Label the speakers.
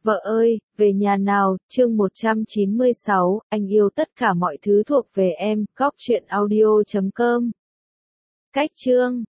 Speaker 1: Vợ ơi, về nhà nào, chương 196, anh yêu tất cả mọi thứ thuộc về em, góc truyện audio.com. Cách chương